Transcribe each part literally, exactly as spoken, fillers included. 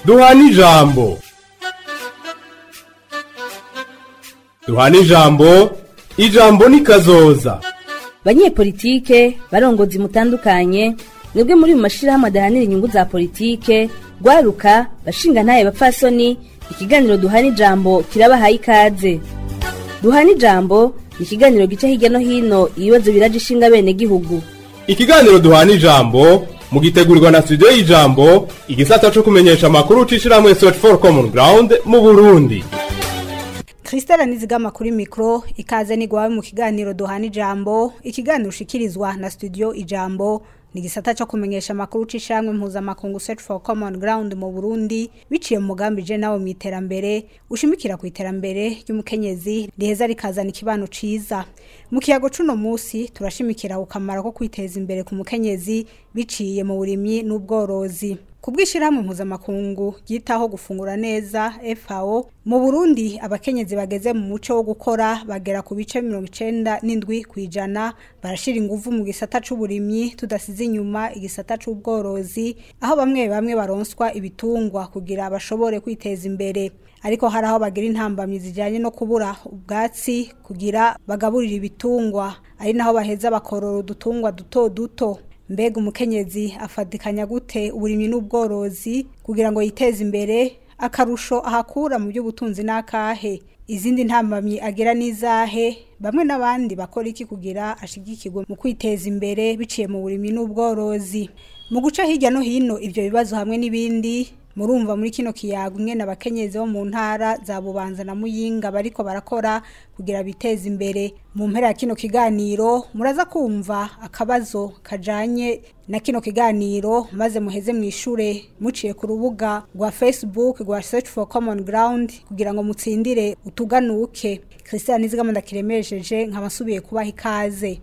duhana ijambo. Duhana ijambo, ijambo ni kazoza. Banyepolitike, barongozi mutandukanye, mwebwe muri mu mashirahamwe adahanira inyungu za politike, gwaruka, bashinga ntaye bapfasoni, ikiganiro duhana ijambo kirabahaye ikaze. Duhana ijambo, ikiganiro gica hirya no hino ibibazo biraje ishinga bene gihugu. Ikiganiro duhana ijambo mugitegurirwa na studio y'ijambo, igisata cyo kumenyesha makuru cishirahamwe Search for Common Ground mu Burundi. Christelle Nizigama kuri mikro, ikaze ni gwawe mu kiganiro duhana ijambo, ikiganiro ushikirizwa na studio ijambo, ni gisata cyo kumenyesha makuru cishamwe mpuza makungu Search for Common Ground mu Burundi, biciye mu mugambi je nawo mwiterambere, ushimikira ku iterambere ry'umukenyezi riheza rikazana ikibano ciza. Mu kiyago cuno musi turashimikira ukamara ko kwiteza imbere ku mukenyezi biciye mu burimyi n'ubworozi. Kubwishiramwe mpuza makungu yitaho gufungura neza F A O mu Burundi, abakenyezi bageze mu muco wo gukora bagera ku bice mirongo icenda n'indwi kwijana, barashira inguvu mu gisata c'uburimyi tudasize inyuma igisata c'ubworozi, aho bamwe bamwe baronswa ibitungwa kugira bashobore kwiteza imbere. Ariko hari aho bagira intambamyi zijanye no kubura ubwatsi kugira bagaburira ibitungwa, ari naho baheza bakorora udutungwa duto duto. Mbega umukenyezi afadikanya gute uburimyi n'ubworozi kugira ngo yiteze imbere, akarusho ahakura mu by'ubutunzi n'akahe? Izindi ntambamyi agira nizahe? Bamwe n'abandi bakora iki kugira ashigikirwe mu kwiteza imbere biciye mu burimyi n'ubworozi? Mu guca hirya no hino ivyo bibazo hamwe n'ibindi, murumva muri kino kiyago mwe n'abakenyezi bo mu ntara za Bubanza na Muyinga bariko barakora kugira biteze imbere. Mu mpera ya kino kiganiro muraza kumva akabazo kajanye na kino kiganiro, maze muheze mwishure muciye ku rubuga rwa Facebook rwa Search for Common Ground kugira ngo mutsindire utuganuke. Christelle Nizigama ndakiremesheje nkabasubiye kubaha ikaze.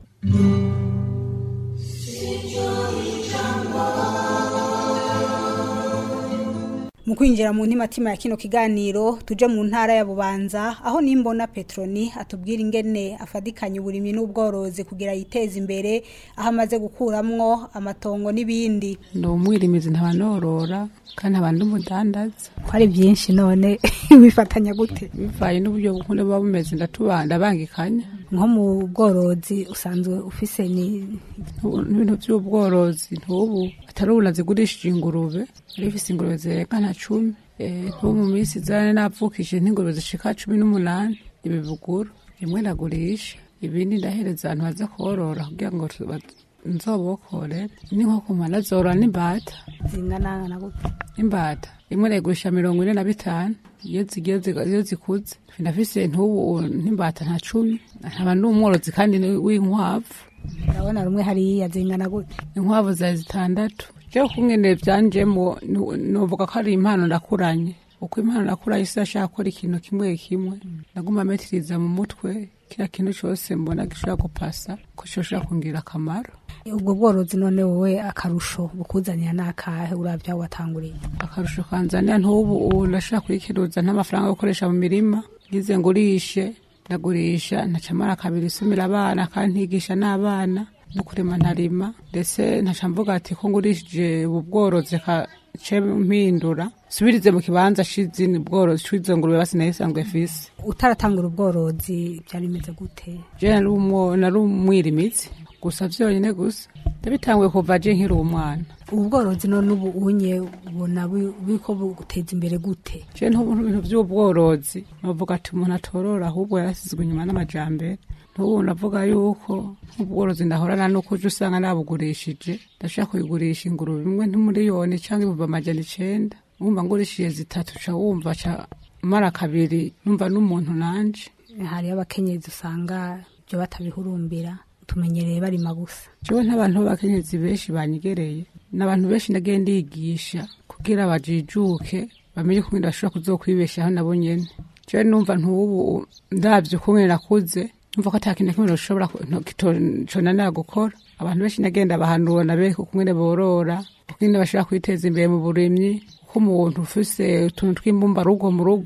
Mu kwinjira mu ntimatima ya kino kiganiro tuje mu ntara ya Bubanza, aho nimbona Petroni atubwira ingene afadikanya uburimyi n'ubworozi kugira yiteze imbere, aho amaze gukuramwo amatongo n'ibindi. Ndo umwirimizi ntabanorora kandi abandi umudandaza. Kwari byinshi none bifatanya gute? Bivaye n'uburyo bukunde baba bumeze ndatubanda bangikanya. Nko mu bworozi usanzwe ufise ni ibintu by'ubworozi ntubu atarubuna zigurishije ingurube, arifise ingurube zerekana cumi. Eh bo mu minsi zane napfukije n'ingurube zishika cumi n'umunani ibibuguru, imwe nagurisha ibindi ndahereza abantu baza korora kugira ngo nzobokore. Ni nko kumana zora n'imbata zingana na gute? Imbata imwe nagurisha mirongo ine na bitanu, iyo zigiye ziyo zikuze ndafise ntubu n'imbata nta cumi. Aba n'umworozi kandi w'inkwavu, ndabona rumwe hari yazingana gute? Inkwavu za zitandatu. Je kungene byanjemo novuga ko ari impano ndakuranye, uko impano nakuranye sashaka gukora ikintu kimwe kimwe, naguma metiriza mu mutwe kira kintu cyose mbona gishobora gupasa ko shoshora kungira akamaro. Ubwo bworozi none wowe akarusho bukuzanira nakahe uravya watanguriye? Akarusho kanzanira ntubu ndashaka kurikiruza n'amafaranga yo gukoresha mu mirima, ngize ngurishe ndagurisha ntacamara kabiri isumira abana kandi ntigisha n'abana no kurema ntarima, ndetse ntacamvuga ati ko ngurishije ubworozi ka ce mpindura subirize mu kibanza shizini bworozi cwizo ngurube basi nayisanzwe fisi. Utaratangura ubworozi byarimeze gute? Je narumo narumwirimizi gusa vyonyene gusa ndabitanguye kuva je nkiri umwana. Ubworozi none ubu unye ubona biko buguteza imbere gute? Je ntubu ibintu by'ubworozi novuga ati umuntu atorora ahubwo yarasizwe inyuma n'amajambere. Ubu navuga yuko ubworozi ndahorana no kuje usanga nabugurishije, ndashaka kuyigurisha ingurube imwe ntimuriyoni cyangwa ibihumbi amajana icenda. Umva ngurishije zitatu ca wumva ca mara kabiri numva n'umuntu nanje. Hari abakenyezi usanga byo batabihurumbira, tumenyereye bari magusa. Jewe n'abantu b'abakenyezi benshi banyigereye, n'abantu benshi ndagenda yigisha kugira bajijuke bamenye ko ndashobora kuzokwibeshaho nabo nyene. Jewe numva ntubu ndavye kumwe nakuze, numva ko atakintu kimwe ushobora kitona gukora. Abantu benshi nagenda bahanura nabe kumwe borora, kuko bashobora kwiteza imbere mu burimyi, ko umuntu ufise utuntu twimbumba rugo mu rugo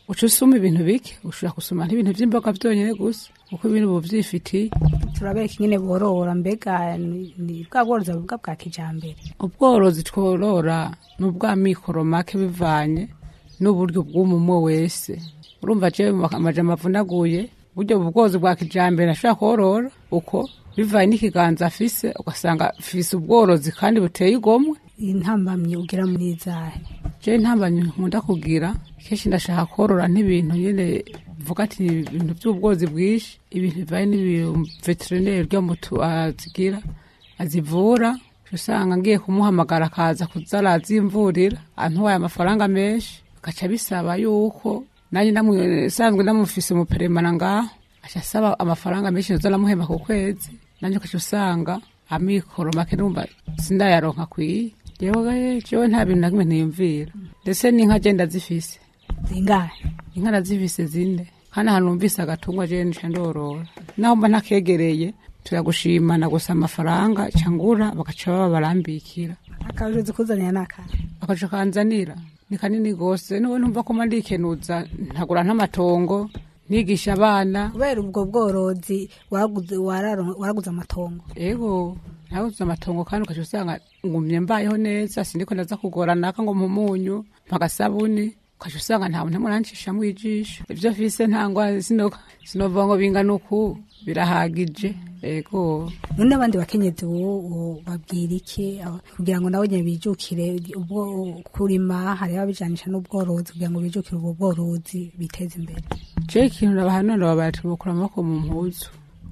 uca usuma ibintu bike ushobora gusuma nk'ibintu vy'imboga vyonyene gusa kuko ibintu ubu vyifitiye. Turabeka ingene borora mbega ni bwa bworozi bwa bwa kijambere. Ubworozi tworora n'ubwa mikoro make bivanye n'uburyo bw'umumwe wese. Urumva je amaje amavunaguye buryo ubworozi bwa kijambere ashaka korora uko bivanye n'ikiganza afise ugasanga afise ubworozi kandi buteye igomwe. Intambamye ugira muri zahe? Je intambamye nkunda kugira keshi ndashaka korora n'ibintu nyene vuga ati ibintu by'ubworozi bwishi ibintu bivanye n'ibintu veterinary ryo mutu azigira azivura usanga ngiye kumuhamagara akaza kuzarazimvurira antwaye amafaranga menshi gaca bisaba yuko nanye namusanzwe namufise mu peremana ngaho ashasaba amafaranga menshi uzalamuhema ku kwezi nanye kaca usanga amikoro make numva sindayaronka kwiye yewe jewe nta bintu nakimwe ntiyumvira ndetse n'inka je ndazifise zingahe inka ndazifise zine kana hanumvise agatungwa je nisha ndorora naho mba ntakegereye tuyagushimana gusa amafaranga cyangura bagaca baba barambikira akaje kuzanira naka bakaje kanzanira ni kanini gose niwe numva ko mandikenuza ntagura ntamatongo nigisha abana kubera ubwo bworozi waraguze waraguze amatongo ego naguze amatongo kandi ukaje usanga ngumye mbayeho neza sindiko ndaza kugorana ngo mpumunyu mpagasabuni ukaje usanga nta muntu murancisha mwijisha ivyo fise ntangwa sinoka sinovongo bingana uku birahagije ego none abandi bakenyezi wo babwira iki kugira ngo nawe nyabijukire ubwo kurima hari ababijanisha n'ubworozi kugira ngo bijukire ubwo bworozi biteze imbere. Je kintu nabahanura babati bukura amako mu mpuzu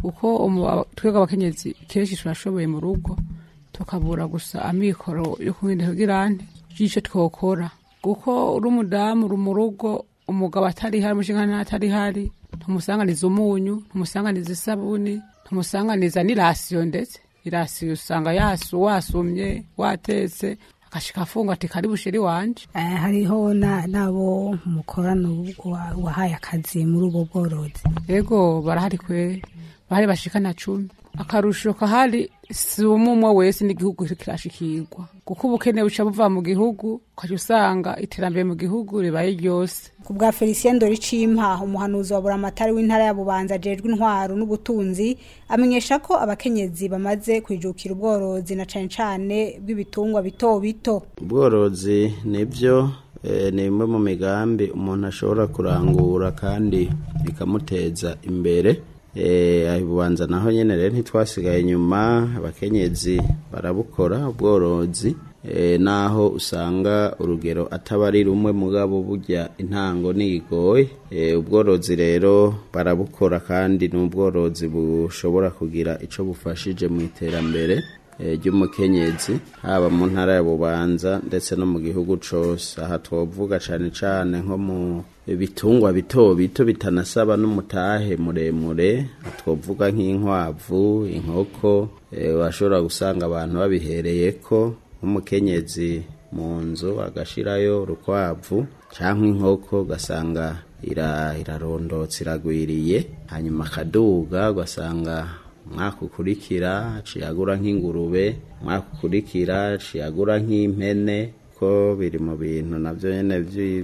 uko twega abakenyezi kenshi turashoboye mu rugo tukabura gusa amikoro yo kumwinde kugirante jice twokora kuko uri umudamu uri mu rugo umugabo atari hari umushinga ntatari hari tumusanganiza umunyu tumusanganiza isabuni tumusanganiza n'irasiyo ndetse irasiyo usanga yasu wasumye watetse akashika afunga ati kari bushiri wanje. Eh hariho na nabo mukorano wahaye akazi muri ubwo bworozi. Yego barahari kwe bahari bashikana cumi akarusho kahari si umumwe wese n'igihugu kirashikirwa kuko ubukene buca buva mu gihugu ukaje usanga iterambere mu gihugu ribaye ryose. Ku bwa Felicien Doricimpa umuhanuzi wa Buramatari w'intara ya Bubanza jejwe intwaro n'ubutunzi amenyesha ko abakenyezi bamaze kwijukira ubworozi na cane cane bw'ibitungwa bito bito. Ubworozi nibyo e, ni imwe mu migambi umuntu ashobora kurangura kandi bikamuteza imbere. Eh ahibubanza naho nyene rero ntitwasigaye nyuma abakenyezi barabukora ubworozi eh naho usanga urugero atabari rumwe mugabo burya intango nigoye eh ubworozi rero barabukora kandi n'ubworozi bushobora kugira ico bufashije mu iterambere ry'umukenyezi haba mu ntara ya Bubanza ndetse no mu gihugu cose. Aha twovuga cane cane nko mu bitungwa bito bito bitanasaba n'umutahe muremure twovuga nk'inkwavu inkoko bashobora gusanga abantu babihereyeko nk'umukenyezi mu nzu agashirayo urukwavu canke inkoko gasanga ira irarondotse iragwiriye hanyuma akaduga ugasanga mwakukurikira ciyagura nk'ingurube mwakukurikira ciyagura nk'impene ko biri mu bintu navyo nyene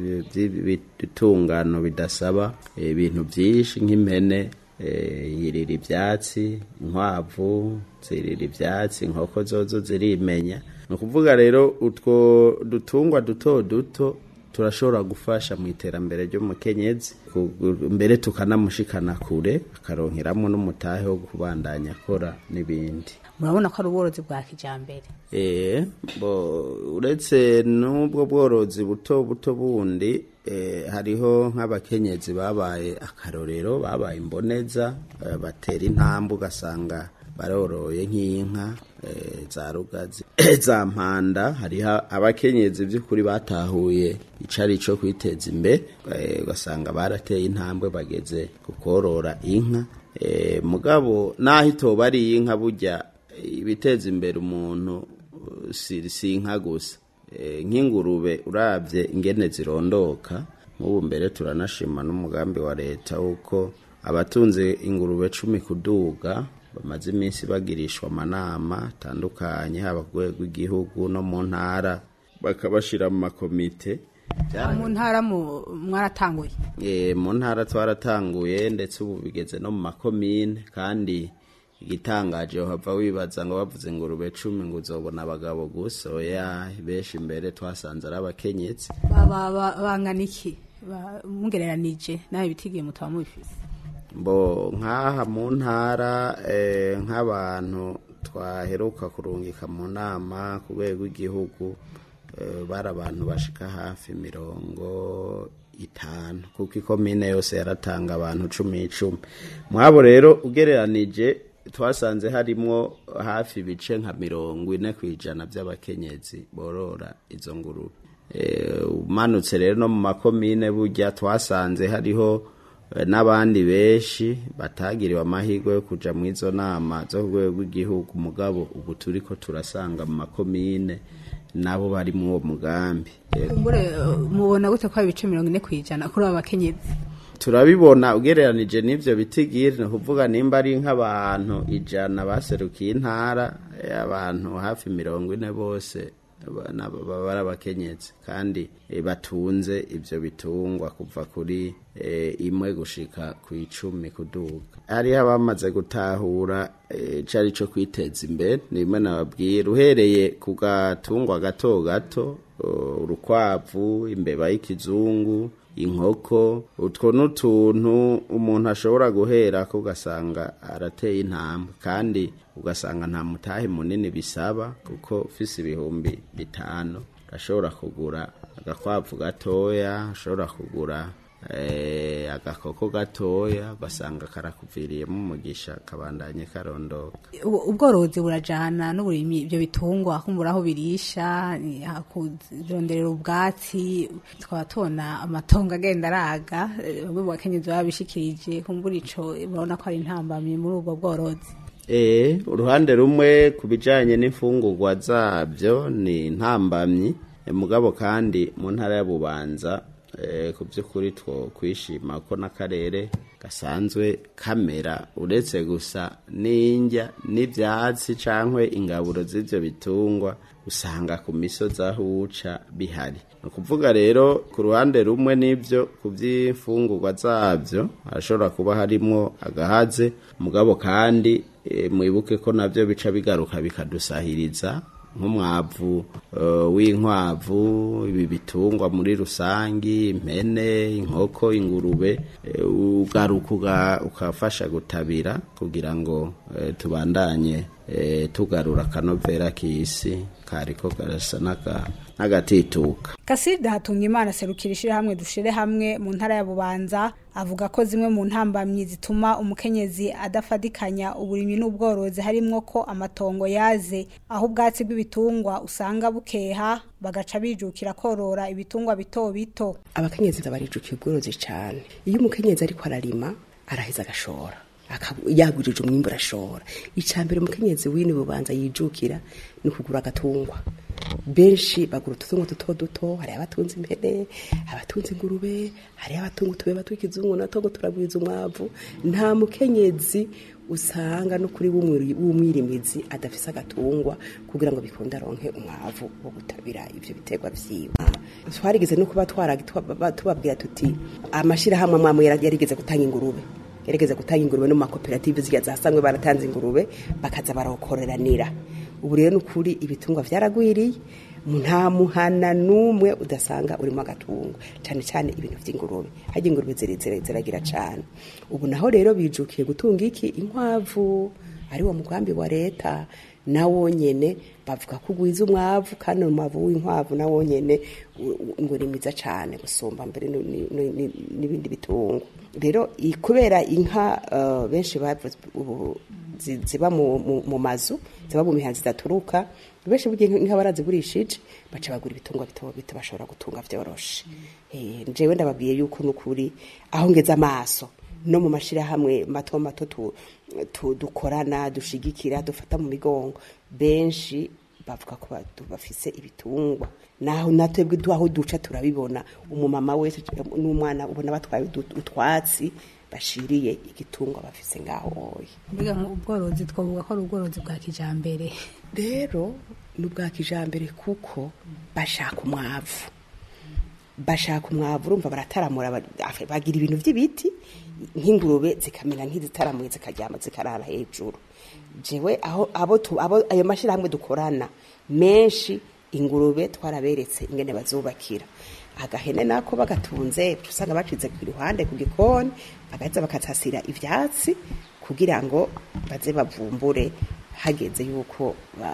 by'ibitungano bidasaba ibintu byinshi nk'impene yirira ivyatsi inkwavu zirira ivyatsi inkoko zozo zirimenya no kuvuga rero utwo dutungwa duto duto turashobora gufasha mu iterambere ryo mukenyezi mbere tukanamushikana kure akaronkeramo n'umutahe wo kubandanya akora n'ibindi. Murabona ko ari ubworozi bwa kijambere. Eh bo uretse n'ubwo bworozi buto buto bundi eh hariho nk'abakenyezi babaye akarorero babaye imboneza eh, batera intambu gasanga baroroye nk'inka e, za rugazi za mpanda hariho abakenyezi by'ukuri batahuye icari cyo kwiteza imbere ugasanga e, barateye intambwe bageze kukorora inka e, mugabo naho itoba ari inka burya ibiteza imbere umuntu si, si inka gusa e, nk'ingurube uravye ingene zirondoka nk'ubu mbere turanashima n'umugambi wa leta uko abatunze ingurube cumi kuduga bamaze iminsi bagirishwa amanama atandukanye haba ku rwego rw'igihugu no mu ntara bakabashira mu makomite mu ntara mwaratanguye eh mu ntara twaratanguye ndetse ubu bigeze no mu makomine kandi igitangaje hava wibaza ngo bavuze ingurube cumi ngo uzobona abagabo gusa oya beshi imbere twasanze ari abakenyezi baba bangana iki mungereranije nawe bitigiye mutaba mubifise bo nkaha mu ntara eh nk'abantu twaheruka kurungika mu nama ku rwego rw'igihugu bari abantu bashika hafi mirongo itanu kuko ikomine yose yaratanga abantu cumi icumi mwabo rero ugereranije twasanze harimo hafi ibice nka mirongo ine kwijana by'abakenyezi borora izo ngurube eh umanutse rero no mu makomine burya twasanze hariho n'abandi benshi batagiriwe amahirwe yo kuja mu izo nama zo rwego rw'igihugu mugabo ubu turiko turasanga mu makomine nabo bari mu uwo mugambi kumbure mubona gute ko ibice mirongo ine kwijana kuri abakenyezi turabibona ugereranije n'ivyo bitigiri no kuvuga nimba ari nk'abantu ijana baserukiye intara abantu hafi mirongo ine bose baba abakenyezi kandi e, batunze ivyo bitungwa kuva kuri e, imwe gushika ku icumi kuduga hari abamaze gutahura e, cari co kwiteza imbere nimwe nababwira uhereye ku gatungwa gato gato urukwavu imbeba y'ikizungu inkoko utwo n'utuntu umuntu ashobora guhera ko ugasanga arateye intambwe kandi ugasanga nta mutahe munini bisaba kuko ufise ibihumbi bitanu ashobora kugura agakwavu gatoya ashobora kugura eh agakoko gatoya ugasanga karakuviriyemo umugisha kabandanye karondoka ubworozi burajana n'uburimi ibyo bitungwa kumburaho birisha hakuronderera ubwatsi twaba tubona amatongo agenda araga bamwe mu bakenyezi babishikirije kumbura ico babona ko ari intambamye muri ubwo bworozi eh uruhande rumwe kubijanye n'imfungurwa zabyo ni intambamyi mugabo kandi mu ntara ya Bubanza eh ku byukuri two kwishima ko nakarere gasanzwe kamera uretse gusa ninjya n'ivyatsi cankwe ingaburo z'ivyo bitungwa usanga ku misozi aho uca bihari no kuvuga rero ku ruhande rumwe n'ivyo ku by'imfungurwa zavyo arashobora kuba harimo agahaze mugabo kandi e, mwibuke ko navyo bica bigaruka bikadusahiriza nk'umwavu uh, w'inkwavu ibi bitungwa muri rusangi impene inkoko ingurube uh, ugaruka ukafasha gutabira kugira ngo uh, tubandanye uh, tugarura kanovera kisi kariko garasa naka nagatituka. Kasida hatunga Imana serukirishira hamwe dushire hamwe mu ntara ya Bubanza avuga ko zimwe mu ntambamyi zituma umukenyezi adafadikanya uburimyi n'ubworozi harimwo ko amatongo yaze aho ubwatsi bw'ibitungwa usanga bukeha bagaca bijukira korora ibitungwa bito bito. Abakenyezi barijukira ubworozi cyane iyo umukenyezi ariko ararima araheza agashora yagurije umwimbo arashora icambere umukenyezi w'ini Bubanza yijukira ni kugura agatungwa benshi bagura ututungo duto duto hari abatunze impene abatunze ingurube hari abatungo tubeba tw'ikizungu nato turagwiza umwavu nta mukenyezi usanga no kuri w'umwirimizi adafisa agatungwa kugira ngo bikunde aronke umwavu wo gutabira ivyo biterwa vyiwe twarigeze no kuba tubabwira tuti amashira hamwe amwe yarigeze gutanga ingurube yarigeze gutanga ingurube no makoperative ziya zasangwe baratanze ingurube bakaza barokoreranira ubu rero nukuri ibitungwa vyaragwiriye nta muhana numwe udasanga urimo agatungo cyane cyane ibintu vy'ingurube haje ingurube ziragira cyane ubu naho rero bijukiye gutunga iki inkwavu ari wo mugambi wa leta nawo nyene bavuga kugwiza umwavu kandi umwavu w'inkwavu nawo nyene ngurimiza cyane gusumba mbere n'ibindi bitungo rero kubera inka uh, benshi bavuze ziba mu, mu, mu mazu ziba mu mihanzi zaturuka benshi bugiye inka barazigurishije baca bagura ibitungwa bito bito bashobora gutunga vyoroshe eh njewe ndababwiye yuko nukuri aho ngeza amaso no mu mashira hamwe mato mato tu, tu dukorana dushigikira dufata mu migongo benshi bavuga ko bafise ibitungwa naho natwebwe duaho duca turabibona umumama wese n'umwana ubona batwaye utwatsi bashiriye igitungwa bafise ngaho oyi mbega mu ubworozi twavuga ko ari ubworozi bwa kijambere rero n'ubwa kijambere kuko bashaka umwavu bashaka umwavu urumva barataramura bagira ibintu by'ibiti nk'ingurube zikamera nk'izitaramuye zikaryama zikarara hejuru jewe aho abo abo ayo mashirahamwe dukorana menshi ingurube twaraberetse ingene bazubakira agahene nako bagatunze usanga bacize ku ruhande ku gikoni bagaza bakatasira ivyatsi kugira ngo baze bavumbure hageze yuko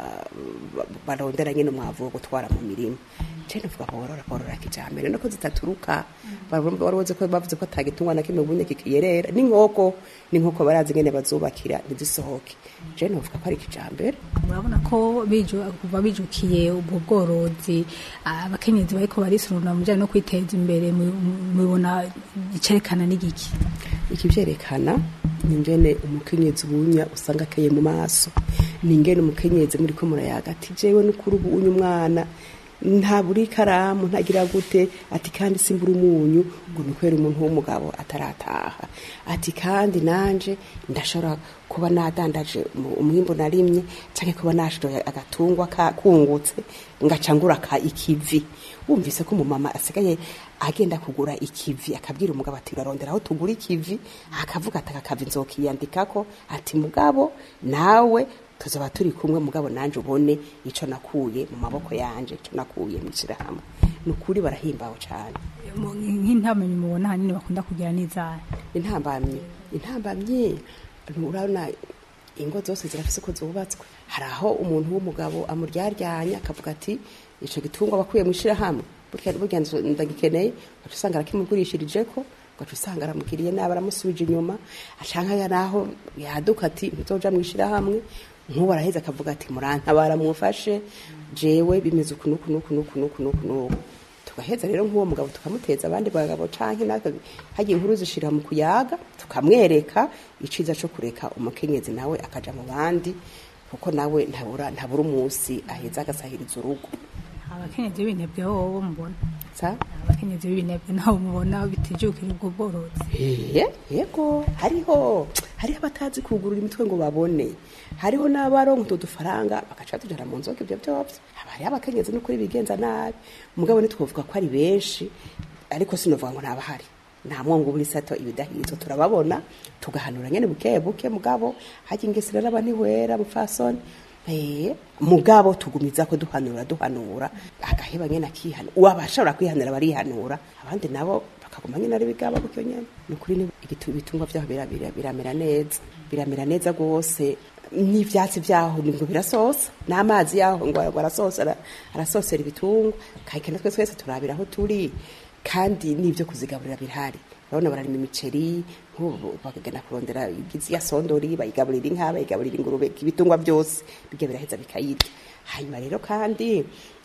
barondera nyine umwavu wo gutwara mu mirima cyane vuga borora borora kijambere nako zitaturuka baroze ko bavuze ko atagitungwa na kimwe bunye kikiyerera n'inkoko n'inkoko barazi ngene bazubakira ntizisohoke je no vuga ko ari kijambere urabona ko bijo kuva bijukiye ubwo bworozi abakenyezi bariko barisuruna mu bijanye no kwiteza imbere mubona icerekana n'igiki ikivyerekana ningene umukenyezi bunya usanga akeye mu maso ningene umukenyezi muri ko murayaga ati jewe n'ukuri ubu uyu mwana nta buri karamu ntagira gute ati kandi simbura umunyu ngo nikwera umuntu w'umugabo atarataha ati kandi nanje ndashobora kuba nadandaje umwimbo narimye canke kuba nashoye agatungwa kungutse ngacangura ka ikivi wumvise ko umumama asigaye agenda kugura ikivi akabwira umugabo ati urarondera aho tugura ikivi akavuga ati akava inzokiyandikako ati mugabo nawe tuzoba turi kumwe mugabo nanje ubone ico nakuye mu maboko yanje ico nakuye mishira hamwe nukuri barahimbaho cyane nk'intambamye mubona hanini bakunda kugira n'izara intambamye intambamye urabona ingo zose zirafise ko zubatswe hari aho umuntu w'umugabo amuryaryanya akavuga ati ico gitungwa bakuye mishira hamwe burya burya ndagikeneye usanga arakimugurishirijeko gacu usanga aramukiriye naba aramusubije inyuma acanka yaraho yaduka ati nzoja mwishira hamwe nkuba araheza akavuga ati muranta baramufashe jewe bimeze ukunuku nuku nuku nuku nuku nuku tugaheza rero nk'uwo mugabo tukamuteza abandi bagabo canke naka hagiye inkuru zishira mu kuyaga tukamwereka iciza cyo kureka umukenyezi nawe akaja mu bandi kuko nawe ntabura ntabura umunsi aheza agasahiriza urugo abakenyezi b'ibinebwe wowe mubona sa abakenyezi b'ibinebwe naho mubona bitijukira ubwo bworozi eh yego hariho hariho abatazi kugurura imitwe ngo babone hariho n'abaronka udufaranga bakaca tujana mu nzoga ibyo byose abari abakenyezi n'ukuri bigenza nabi mugabo nitwovuga ko ari benshi ariko sinovuga ngo ntabahari nta mwongo buri sato ibidahizo turababona tugahanura nyene buke buke mugabo haje ingesera abani wera mufasoni eh mugabo tugumiza ko duhanura duhanura agaheba nyene akihana uwabashobora kwihanira barihanura abandi nabo bakaguma nyene ari bigaba buke nyene nukuri ni ibitungwa vyaho birabira biramera neza biramera neza gose n'ivyatsi vyaho ngo birasosa n'amazi yaho ngo arasosa arasosera ibitungwa kaikena twese twese turabira aho turi kandi nivyo kuzigaburira birahari urabona bararima imiceri bakagenda kurondera igizi ya sondori bayigaburira inka bayigaburira ingurube ibitungwa byose bijya biraheza bikayirya hanyuma rero kandi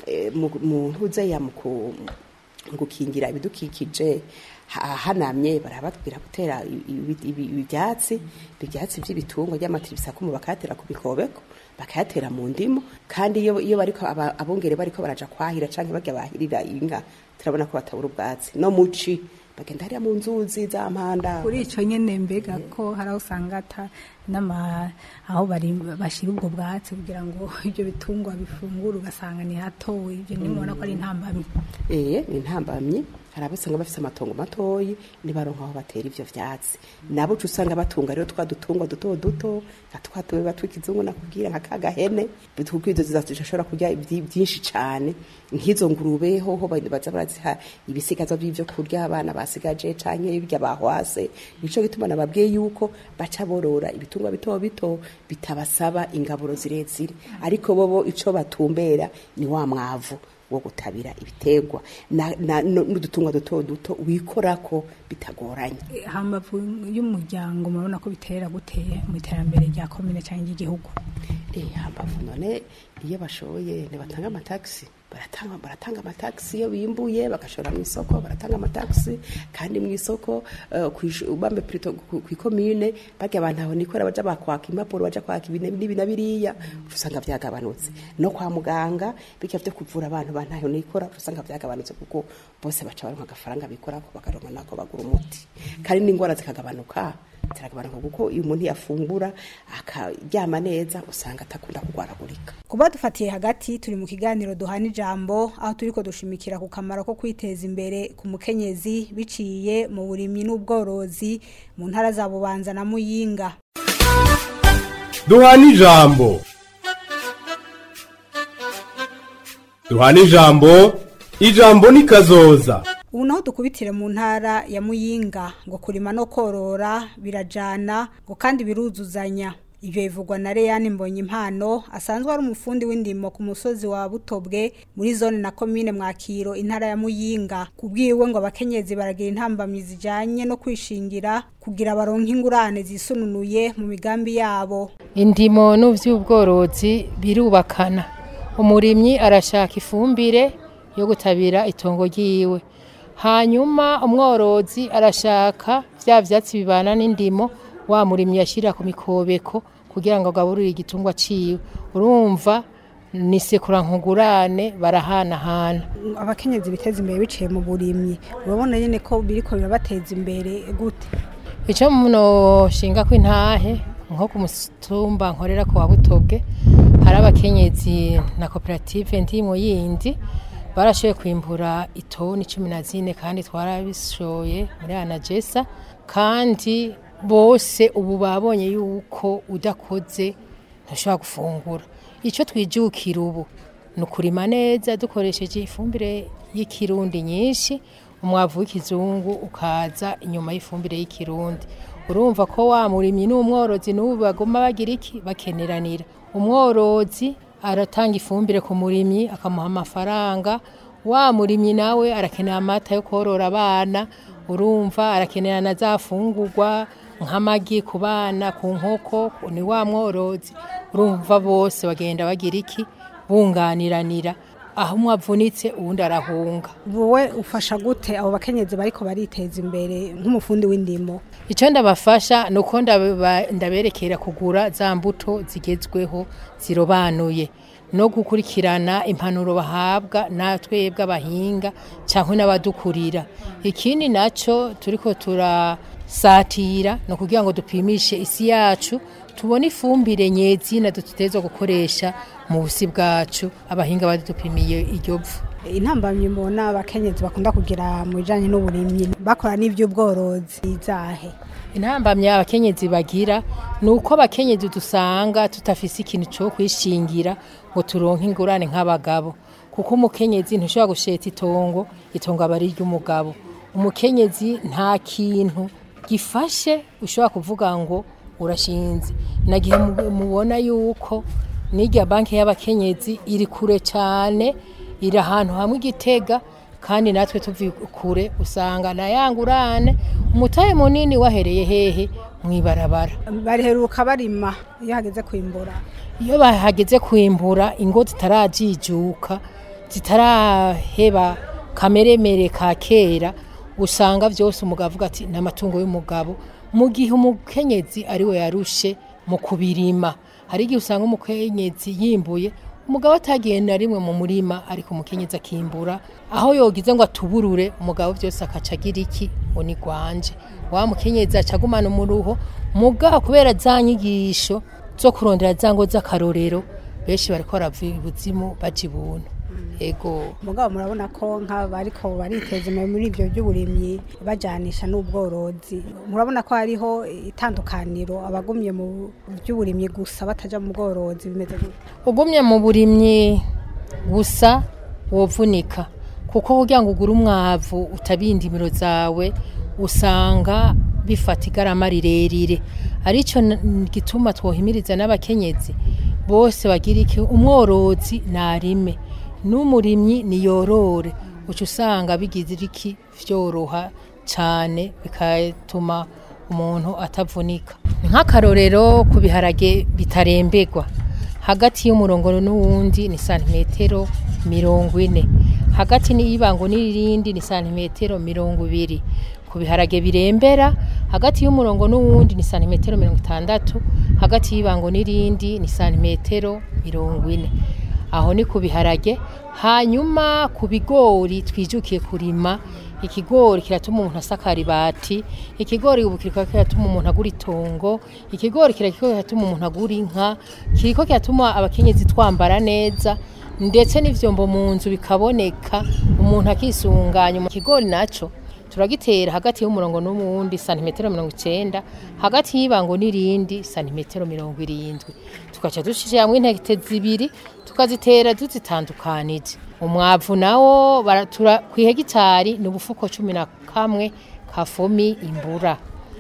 mu ntuze ya muko gukingira ibidukikije hanamye barabatwira gutera ibyatsi ibyatsi by'ibitungwa by'amatiribisako mu bakatera ku bikobeko bakayatera mu ndimo kandi iyo iyo bariko abongere bariko baraja kwahira canke bajya bahirira inka turabona ko batabura ubwatsi no muci bagenda hariya mu nzuzi za mpanda kuri ico nyene mbega ko hari usanga ata nama aho bari bashira ubwo bwatsi kugira ngo ibyo bitungwa bifungura ugasanga ni hatowe ibyo ni mubona ko ari intambamye eh ni intambamye hari abasanga bafise amatongo matoyi ni baronka aho batera ivyo vyatsi nabo usanga batunga rero twa dutungwa duto duto atwatuwe batwikizungu nakubwira nka kagahene bitugwizo zizashobora kurya byinshi cyane nkizo ngurube ho ho baza baraziha ibisigazo by'ivyo kurya abana basigaje canke ibya bahwase nico gituma nababwiye yuko baca borora ibitungwa bito bito bitabasaba ingaburo zirezire ariko bobo ico batumbera ni wa mwavu wo gutabira ibitegwa n'udutungwa duto duto wikorako bitagoranye hambavu y'umuryango murabona ko bitera guteye mu iterambere rya komine cyangwa igihugu eh hambavu none iyo bashoboye ne batanga amataxi baratanga baratanga amataxi iyo bimbuye bagashora mu isoko baratanga amataxi kandi mu isoko ubambe plutôt ku commune bajya abantu aho nikora baje bakwaka impapuro baje kwaka ibintu n'ibinabiriya usanga byagabanutse no kwa muganga bikavye kuvura abantu bantayo nikora usanga byagabanutse kuko bose baca baronka agafaranga bikora ko bakaronka nako bagura umuti kandi n'ingwara zikagabanuka ziragabanuka kuko iyo umuntu yafungura akaryama neza usanga atakunda kugwaragurika. Kuba dufatiye hagati turi mu kiganiro duhana ijambo aho turiko dushimikira ku kamaro ko kwiteza imbere ku mukenyezi biciye mu burimyi n'ubworozi mu ntara za Bubanza na Muyinga. Duhana ijambo. Duhana ijambo, ijambo ni kazoza. Ubu naho dukubitire mu ntara ya Muyinga ngo kurima no korora birajana ngo kandi biruzuzanya. Ivyo bivugwa na Reyani Mbonyimpano asanzwe ari umufundi w'indimo ku musozi wa Butobwe muri zone na commune Mwakiro intara ya Muyinga. Kubwiwe ngo abakenyezi baragira intambamyi zijanye no kwishingira kugira baronke ingurane zisununuye mu migambi yabo. Indimo n'uvy'ubworozi birubakana. Umurimyi arashaka ifumbire yo gutabira itongo ryiwe. Hanyuma umworozi arashaka vya vyatsi bibana n'indimo wa murimyi yashira ku mikobeko kugira ngo agaburire igitungwa ciwe. Urumva ni sekura nkugurane barahana hana. Abakenyezi biteza imbere biciye mu burimyi. Urabona nyene ko biriko birabateza imbere gute? Ico muno shinga ko intahe nko ku mustumba nkorera ko Butobwe hari abakenyezi na koperative ndimo yindi barashoye kwimbura itoni cumi na zine kandi twarabishoye muri Anagesa kandi bose ubu babonye yuko udakoze ntashobora gufungura. Ico twijukira ubu nukurima neza dukoresheje ifumbire y'ikirundi nyinshi, umwavu w'ikizungu ukaza inyuma y'ifumbire y'ikirundi. Urumva ko wa murimyi n'umworozi n'ubu bagoma bagira iki bakeneranira. Umworozi aratanga ifumbire ku murimyi akamuha amafaranga, wa murimyi nawe arakenera amata yo korora abana, urumva arakenera na zafungurwa nk'amagi ku bana ku nkoko, ni wa mworozi. Urumva bose bagenda bagira iki bunganiranira, aho umwavunitse uwundi arahunga. Wowe ufasha gute abo bakenyezi bariko bariteza imbere nk'umufundi w'indimo? Ico ndabafasha nuko ndaberekera kugura za mbuto zigezweho zirobanuye no gukurikirana impanuro bahabwa natwebwe abahinga cyangwa n'abadukurira. Ikindi naco turiko turasatira no kugira ngo dupimishe isi yacu tubone ifumbire nyezi na dutezwa gukoresha mu busi bwacu abahinga badupimiye iryo vu. Intambamye mbona abakenyezi bakunda kugira mu bijanye n'uburimyi bakora n'ivy'ubworozi zahe? Intambamye abakenyezi bagira nuko abakenyezi dusanga tutafise ikintu cyo kwishingira ngo turonke ingurane nk'abagabo, kuko umukenyezi ntushobora gusheta itongo itongo abari ry'umugabo. Umukenyezi nta kintu gifashe ushobora kuvuga ngo urashinze. Nagihe mubona yuko n'irya banki y'abakenyezi iri kure cyane, iri ahantu hamwe Gitega, kandi natwe tuvi kure usanga na yangurane umutaye munini wahereye hehe mwibarabara. Bariheruka barima iyo hageze kwimbura. Iyo bahageze kwimbura ingo zitarajijuka zitaraheba kameremere ka kera, usanga vyose umugabo avuga ati n'amatungo y'umugabo, mu gihe umukenyezi ari we yarushe mu kubirima. Hari igihe usanga umukenyezi yimbuye umugabo atagenda rimwe mu murima, ariko umukenyezi akimbura aho yogize ngo atuburure umugabo byose akacagira iki ngo ni gwanje. Wa mukenyezi acagumana umuruho mugabo kubera zanyigisho zo kurondera zango z'akarorero benshi bariko baravuye ubuzimu bajibuna. Ego mugabo murabona ko nk'abariko bariteza imbere muri ivyo by'uburimyi bajanisha n'ubworozi, murabona ko hariho itandukaniro abagumye mu by'uburimyi gusa bataja mu bworozi bimeze gute? Ugumye mu burimyi gusa wovunika, kuko kugira ngo ugure umwavu utabindi imiro zawe usanga bifata igarama rirerire. Arico gituma twohimiriza n'abakenyezi bose bagira iki umworozi narime n'umurimyi niyorore, uca usanga bigize iki vyoroha cyane bikatuma umuntu atavunika. Nk'akarorero ku biharage bitarembegwa hagati y'umurongo n'uwundi ni santimetero mirongo ine, hagati n'ibango n'irindi ni santimetero mirongo ibiri. Ku biharage birembera hagati y'umurongo n'uwundi ni santimetero mirongo itandatu, hagati y'ibango n'irindi ni santimetero mirongo ine. aho ni ku biharage. Hanyuma ku bigori twijukiye kurima, ikigori kiratuma umuntu asakara ibati, ikigori ubu kiriko kiratuma umuntu agura itongo, ikigori kiriko kiratuma umuntu agura inka, kiriko kiratuma abakenyezi twambara neza, ndetse n'ivyombo mu nzu bikaboneka, umuntu akisunganya. Mu kigori naco turagitera hagati y'umurongo n'umundi santimetero mirongo icenda, hagati y'ibango n'irindi santimetero mirongo irindwi. Tukaca dushiramwo intete zibiri tukazitera duzitandukanije. Umwavu nawo baratura ku hegitari ni ubufuko cumi na kamwe kafomi imbura.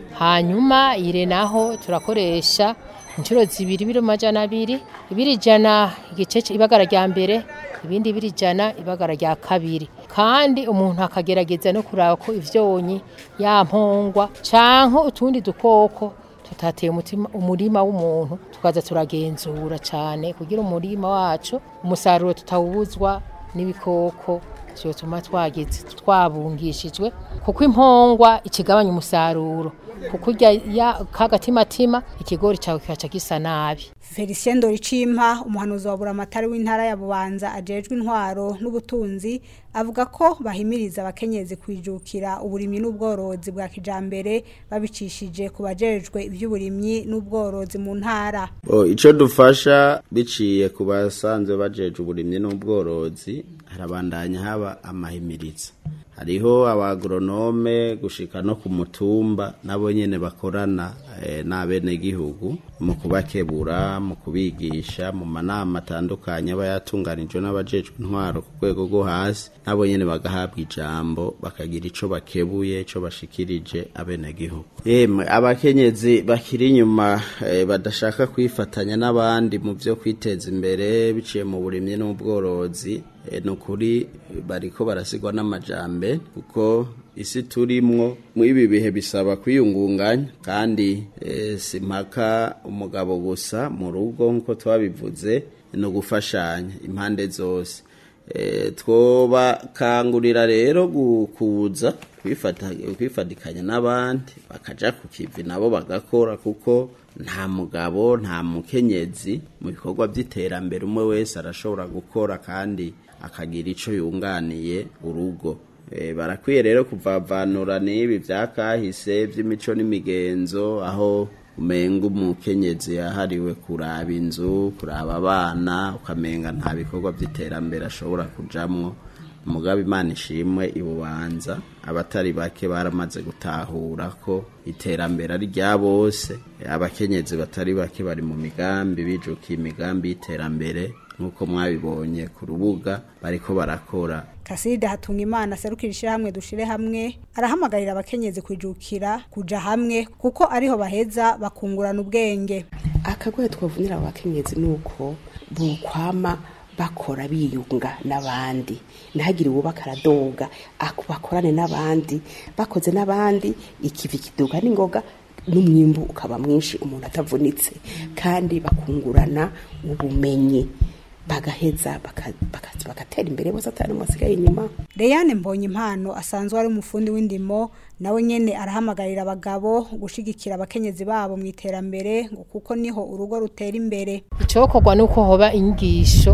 Hanyuma ire naho turakoresha inshuro zibiri biro majana abiri, ibiri jana igicece ibagara rya mbere, ibindi biri jana ibagara rya kabiri. Kandi umuntu akagerageza no kuraba ko ivyonyi yampongwa canke utundi dukoko tutateye umutima umurima w'umuntu, tukaza turagenzura cyane kugira umurima wacu umusaruro tutawubuzwa n'ibikoko cyotuma twageze twabungishijwe, kuko impongwa ikigabanya umusaruro, kuko ya kagatimatima ikigori cyawe kaca gisa nabi. Felicien Doricimpa, umuhanuzi wa buramatari w'intara ya Bubanza ajejwe intwaro n'ubutunzi, avuga ko bahimiriza abakenyezi kwijukira uburimyi n'ubworozi bwa kijambere babicishije kubajejwe iby'uburimyi n'ubworozi mu ntara. Oh, ico dufasha biciye kubasanzwe bajeje uburimyi n'ubworozi, harabandanya haba amahimiriza. Hariho abagronome gushika no ku mutumba nabo nyene bakorana e, n'abene gihugu mu kubakebura, mu kubigisha mu manama atandukanye bayatunganijwe n'abajejwe intwaro ku rwego rwo hasi, nabo nyene bagahabwa ijambo bakagira ico bakebuye, ico bashikirije abene gihugu. Yemwe abakenyezi bakiri inyuma e, badashaka kwifatanya n'abandi mu byo kwiteza imbere biciye mu burimyi n'ubworozi, E, nukuri bariko barasigwa n'amajambe, kuko isi turimwo mu ibi bihe bisaba kwiyungunganya, kandi e, simpaka umugabo gusa mu rugo nkuko twabivuze, no gufashanya impande zose. E, twoba kangurira rero gukuza kwifata kwifatikanya n'abandi bakaja ku kivi nabo bagakora, kuko nta mugabo nta mukenyezi mu bikorwa by'iterambere umwe wese arashobora gukora kandi akagira ico yunganiye urugo. E, barakwiye rero kuvavanura n'ibi byakahise by'imico n'imigenzo, aho umenga umukenyezi yahariwe kuraba inzu, kuraba abana, ukamenga nta bikorwa by'iterambere ashobora kujamwo. Mugabe Imana ishimwe ibubanza abatari bake baramaze gutahura ko iterambere ari rya bose. Abakenyezi batari bake bari mu migambi bijukiye imigambi y'iterambere nkuko mwabibonye ku rubuga bariko barakora. Kaside Hatungimana serukira ishirahamwe dushire hamwe arahamagarira abakenyezi kwijukira kuja hamwe, kuko ariho baheza bakungurana ubwenge. Akagoye twavunira abakenyezi nuko bukwama bakora biyunga n'abandi, ntihagire uwo bakaradoga, akubakorane n'abandi, bakoze n'abandi ikivi kiduga n'ingoga n'umwimbu ukaba mwinshi umuntu atavunitse, kandi bakungurana ubumenyi bagaheza bakatsi bagatera imbere bose atari musigaye inyuma. Leyane Mbonye Impano asanzwe ari umufundi w'indimo, nawe nyene arahamagarira abagabo gushigikira abakenyezi babo mu iterambere, ngo kuko niho urugo rutera imbere. Icokorwa nuko hoba inyigisho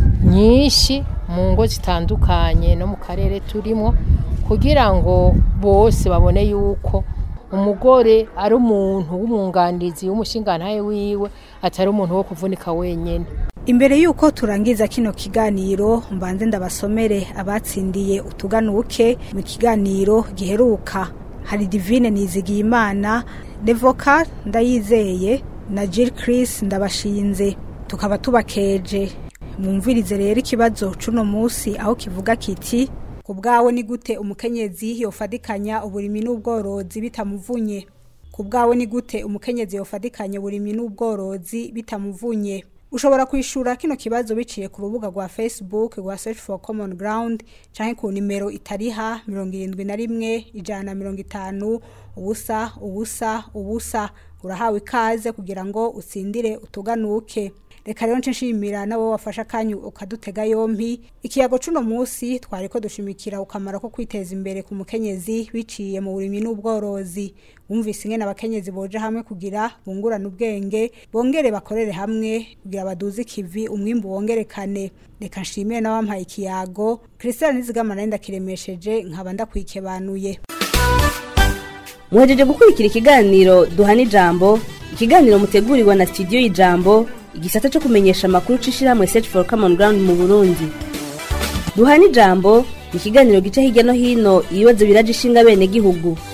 nyinshi mu ngo zitandukanye no mu karere turimo, kugira ngo bose babone yuko umugore ari umuntu w'umwunganizi w'umushingantahe wiwe, atari umuntu wo kuvunika wenyene. Imbere yuko turangiza kino kiganiro, mbanze ndabasomere abatsindiye utuganuke mu kiganiro giheruka. Hari Divine Nizigiyimana, Devoka Ndayizeye na Jill Chris Ndabashinze. Tukaba tubakeje. Mwumvirize rero ikibazo cuno musi aho kivuga kiti: kubwawe ni gute umukenyezi yofadikanya uburimi n'ubworozi bitamuvunye? Kubwawe ni gute umukenyezi yofadikanya uburimi n'ubworozi bitamuvunye? Ushobora kwishura kino kibazo biciye ku rubuga rwa Facebook rwa Search for Common Ground, canke ku nimero itariha mirongo irindwi na rimwe ijana na mirongo itanu ubusa ubusa ubusa. Urahawe ikaze kugira ngo utsindire utuganuke. reka rero nshimira nabo wafasha kanyu ukadutega yompi ikiyago cuno musi twariko dushimikira ukamara ko kwiteza imbere ku mukenyezi biciye mu burimyi n'ubworozi umvise ingene abakenyezi boje hamwe kugira bungurana ubwenge bongere bakorere hamwe kugira baduze kivi umwimbu wongerekane reka nshimire nabampaye ikiyago Christian Nizigama nenda kiremesheje nkaba ndakwikebanuye muhejeje gukurikira ikiganiro duhana ijambo ikiganiro mutegurirwa na studio y'ijambo igisata cyo kumenyesha amakuru cishirahamwe Search for Common Ground mu Burundi. Duhana ijambo ikiganiro gice hirya no hino ibibazo biraje ishinga bene gihugu